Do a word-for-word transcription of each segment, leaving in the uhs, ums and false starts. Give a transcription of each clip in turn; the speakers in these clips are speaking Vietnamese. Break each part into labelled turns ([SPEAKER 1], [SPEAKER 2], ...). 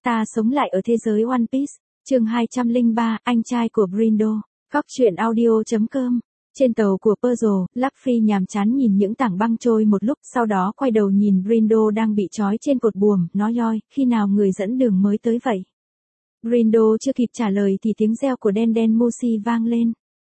[SPEAKER 1] Ta sống lại ở thế giới One Piece. Chương hai trăm lẻ ba, anh trai của Brindo. Góc truyện audio chấm com. Trên tàu của Puzzle, Luffy nhàm chán nhìn những tảng băng trôi một lúc, sau đó quay đầu nhìn Brindo đang bị trói trên cột buồm, nói nhoi, khi nào người dẫn đường mới tới vậy? Brindo chưa kịp trả lời thì tiếng reo của Den Den Mushi vang lên.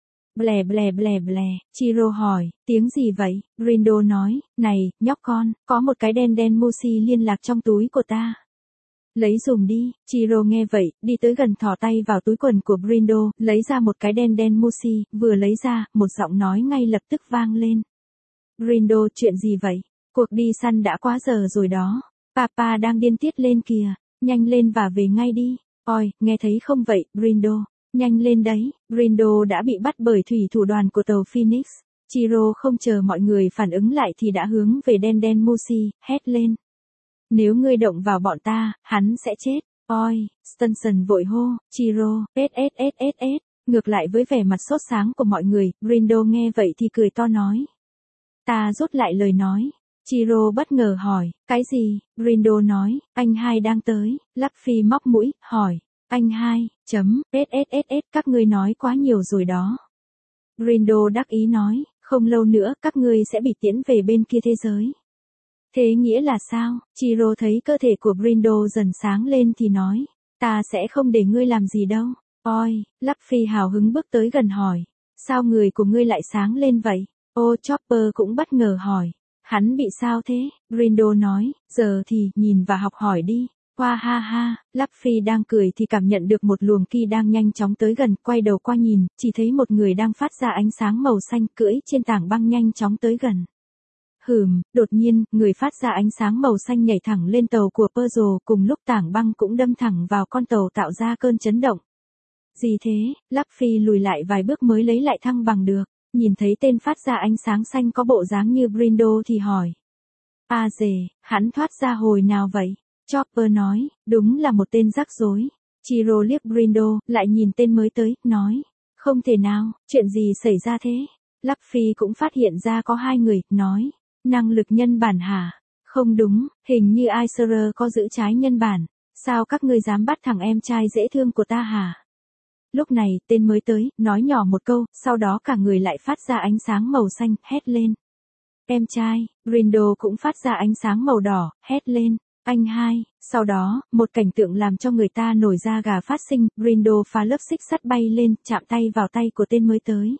[SPEAKER 1] Blè blè blè blè, Chiro hỏi, tiếng gì vậy? Brindo nói, này, nhóc con, có một cái Den Den Mushi liên lạc trong túi của ta. Lấy dùng đi. Chiro nghe vậy, đi tới gần thò tay vào túi quần của Brindo, lấy ra một cái Den Den Mushi, vừa lấy ra, một giọng nói ngay lập tức vang lên. Brindo, chuyện gì vậy? Cuộc đi săn đã quá giờ rồi đó. Papa đang điên tiết lên kìa, nhanh lên và về ngay đi. Oi, nghe thấy không vậy, Brindo? Nhanh lên đấy. Brindo đã bị bắt bởi thủy thủ đoàn của tàu Phoenix. Chiro không chờ mọi người phản ứng lại thì đã hướng về Den Den Mushi, hét lên. Nếu ngươi động vào bọn ta, hắn sẽ chết. Oi, Stunson vội hô, Chiro, sss. Ngược lại với vẻ mặt sốt sáng của mọi người, Brindo nghe vậy thì cười to nói. Ta rút lại lời nói. Chiro bất ngờ hỏi, cái gì? Brindo nói, anh hai đang tới. Luffy móc mũi, hỏi, anh hai, chấm, sss, các ngươi nói quá nhiều rồi đó. Brindo đắc ý nói, không lâu nữa các ngươi sẽ bị tiễn về bên kia thế giới. Thế nghĩa là sao? Chiro thấy cơ thể của Brindo dần sáng lên thì nói, ta sẽ không để ngươi làm gì đâu. Oi, Luffy hào hứng bước tới gần hỏi, sao người của ngươi lại sáng lên vậy? Ô Chopper cũng bất ngờ hỏi, hắn bị sao thế? Brindo nói, giờ thì nhìn và học hỏi đi. Hoa ha ha, Luffy đang cười thì cảm nhận được một luồng ki đang nhanh chóng tới gần, quay đầu qua nhìn, chỉ thấy một người đang phát ra ánh sáng màu xanh cưỡi trên tảng băng nhanh chóng tới gần. Hừm, đột nhiên, người phát ra ánh sáng màu xanh nhảy thẳng lên tàu của Puzzle, cùng lúc tảng băng cũng đâm thẳng vào con tàu tạo ra cơn chấn động. Gì thế? Luffy lùi lại vài bước mới lấy lại thăng bằng được, nhìn thấy tên phát ra ánh sáng xanh có bộ dáng như Brindo thì hỏi. À dề, hắn thoát ra hồi nào vậy? Chopper nói, đúng là một tên rắc rối. Chiro liếc Brindo, lại nhìn tên mới tới, nói. Không thể nào, chuyện gì xảy ra thế? Luffy cũng phát hiện ra có hai người, nói. Năng lực nhân bản hả? Không đúng, hình như Aiser có giữ trái nhân bản. Sao các ngươi dám bắt thằng em trai dễ thương của ta hả? Lúc này, tên mới tới, nói nhỏ một câu, sau đó cả người lại phát ra ánh sáng màu xanh, hét lên. Em trai, Brindo cũng phát ra ánh sáng màu đỏ, hét lên. Anh hai, sau đó, một cảnh tượng làm cho người ta nổi da gà phát sinh, Brindo phá lớp xích sắt bay lên, chạm tay vào tay của tên mới tới.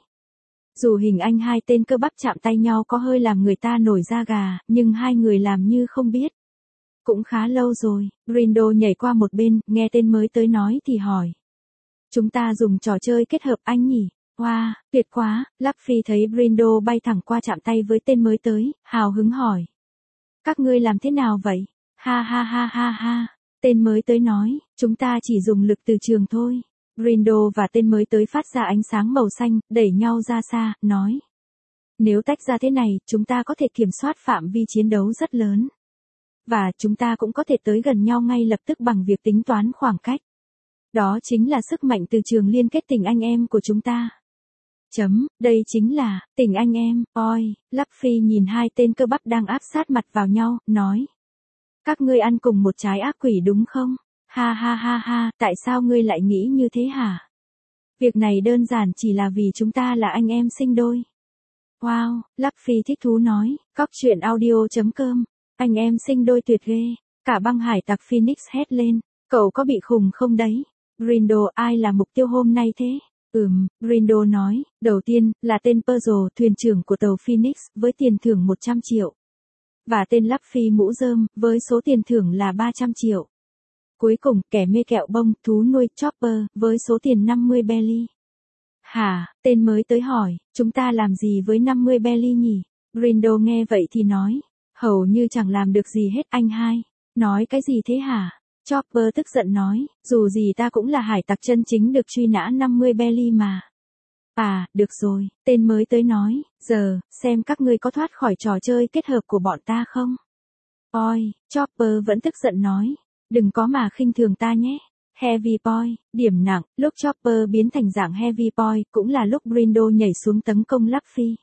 [SPEAKER 1] Dù hình anh hai tên cơ bắp chạm tay nhau có hơi làm người ta nổi da gà, nhưng hai người làm như không biết. Cũng khá lâu rồi, Brindo nhảy qua một bên, nghe tên mới tới nói thì hỏi. Chúng ta dùng trò chơi kết hợp anh nhỉ? Wow, tuyệt quá, Luffy thấy Brindo bay thẳng qua chạm tay với tên mới tới, hào hứng hỏi. Các ngươi làm thế nào vậy? Ha ha ha ha ha, tên mới tới nói, chúng ta chỉ dùng lực từ trường thôi. Brindo và tên mới tới phát ra ánh sáng màu xanh, đẩy nhau ra xa, nói. Nếu tách ra thế này, chúng ta có thể kiểm soát phạm vi chiến đấu rất lớn. Và chúng ta cũng có thể tới gần nhau ngay lập tức bằng việc tính toán khoảng cách. Đó chính là sức mạnh từ trường liên kết tình anh em của chúng ta. Chấm, đây chính là, tình anh em, oi, Luffy nhìn hai tên cơ bắp đang áp sát mặt vào nhau, nói. Các ngươi ăn cùng một trái ác quỷ đúng không? Ha ha ha ha, tại sao ngươi lại nghĩ như thế hả? Việc này đơn giản chỉ là vì chúng ta là anh em sinh đôi. Wow, Luffy thích thú nói, góc truyện audio chấm com, anh em sinh đôi tuyệt ghê. Cả băng hải tặc Phoenix hét lên, cậu có bị khùng không đấy? Brindo, ai là mục tiêu hôm nay thế? Ừm, Brindo nói, đầu tiên, là tên Puzzle, thuyền trưởng của tàu Phoenix, với tiền thưởng một trăm triệu. Và tên Luffy mũ rơm, với số tiền thưởng là ba trăm triệu. Cuối cùng, kẻ mê kẹo bông, thú nuôi Chopper, với số tiền năm mươi belly. Hả, tên mới tới hỏi, chúng ta làm gì với năm mươi belly nhỉ? Brindo nghe vậy thì nói, hầu như chẳng làm được gì hết anh hai. Nói cái gì thế hả? Chopper tức giận nói, dù gì ta cũng là hải tặc chân chính được truy nã năm mươi belly mà. À, được rồi, tên mới tới nói, giờ, xem các ngươi có thoát khỏi trò chơi kết hợp của bọn ta không? Oi, Chopper vẫn tức giận nói, đừng có mà khinh thường ta nhé. Heavy Boy, điểm nặng, lúc Chopper biến thành dạng Heavy Boy, cũng là lúc Brindo nhảy xuống tấn công Luffy.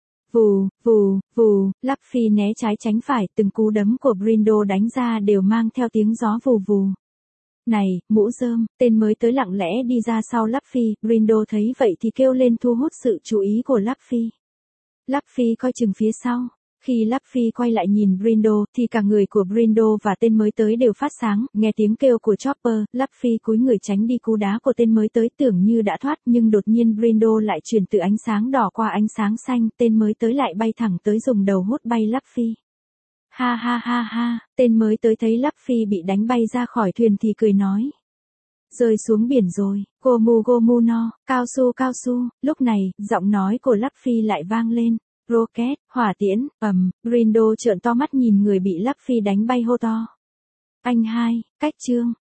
[SPEAKER 1] Vù, vù, vù, Luffy né trái tránh phải, từng cú đấm của Brindo đánh ra đều mang theo tiếng gió vù vù. này, mũ rơm, tên mới tới lặng lẽ đi ra sau Luffy, Brindo thấy vậy thì kêu lên thu hút sự chú ý của Luffy. Luffy coi chừng phía sau. Khi Luffy quay lại nhìn Brindo, thì cả người của Brindo và tên mới tới đều phát sáng, nghe tiếng kêu của Chopper, Luffy cúi người tránh đi cú đá của tên mới tới tưởng như đã thoát nhưng đột nhiên Brindo lại chuyển từ ánh sáng đỏ qua ánh sáng xanh, tên mới tới lại bay thẳng tới dùng đầu hút bay Luffy. Ha ha ha ha, tên mới tới thấy Luffy bị đánh bay ra khỏi thuyền thì cười nói. Rơi xuống biển rồi, Gomu Gomu no, cao su cao su, lúc này, giọng nói của Luffy lại vang lên. Rocket, hỏa tiễn, ầm, Brindo trợn to mắt nhìn người bị Luffy đánh bay hô to. Anh hai, cách chương,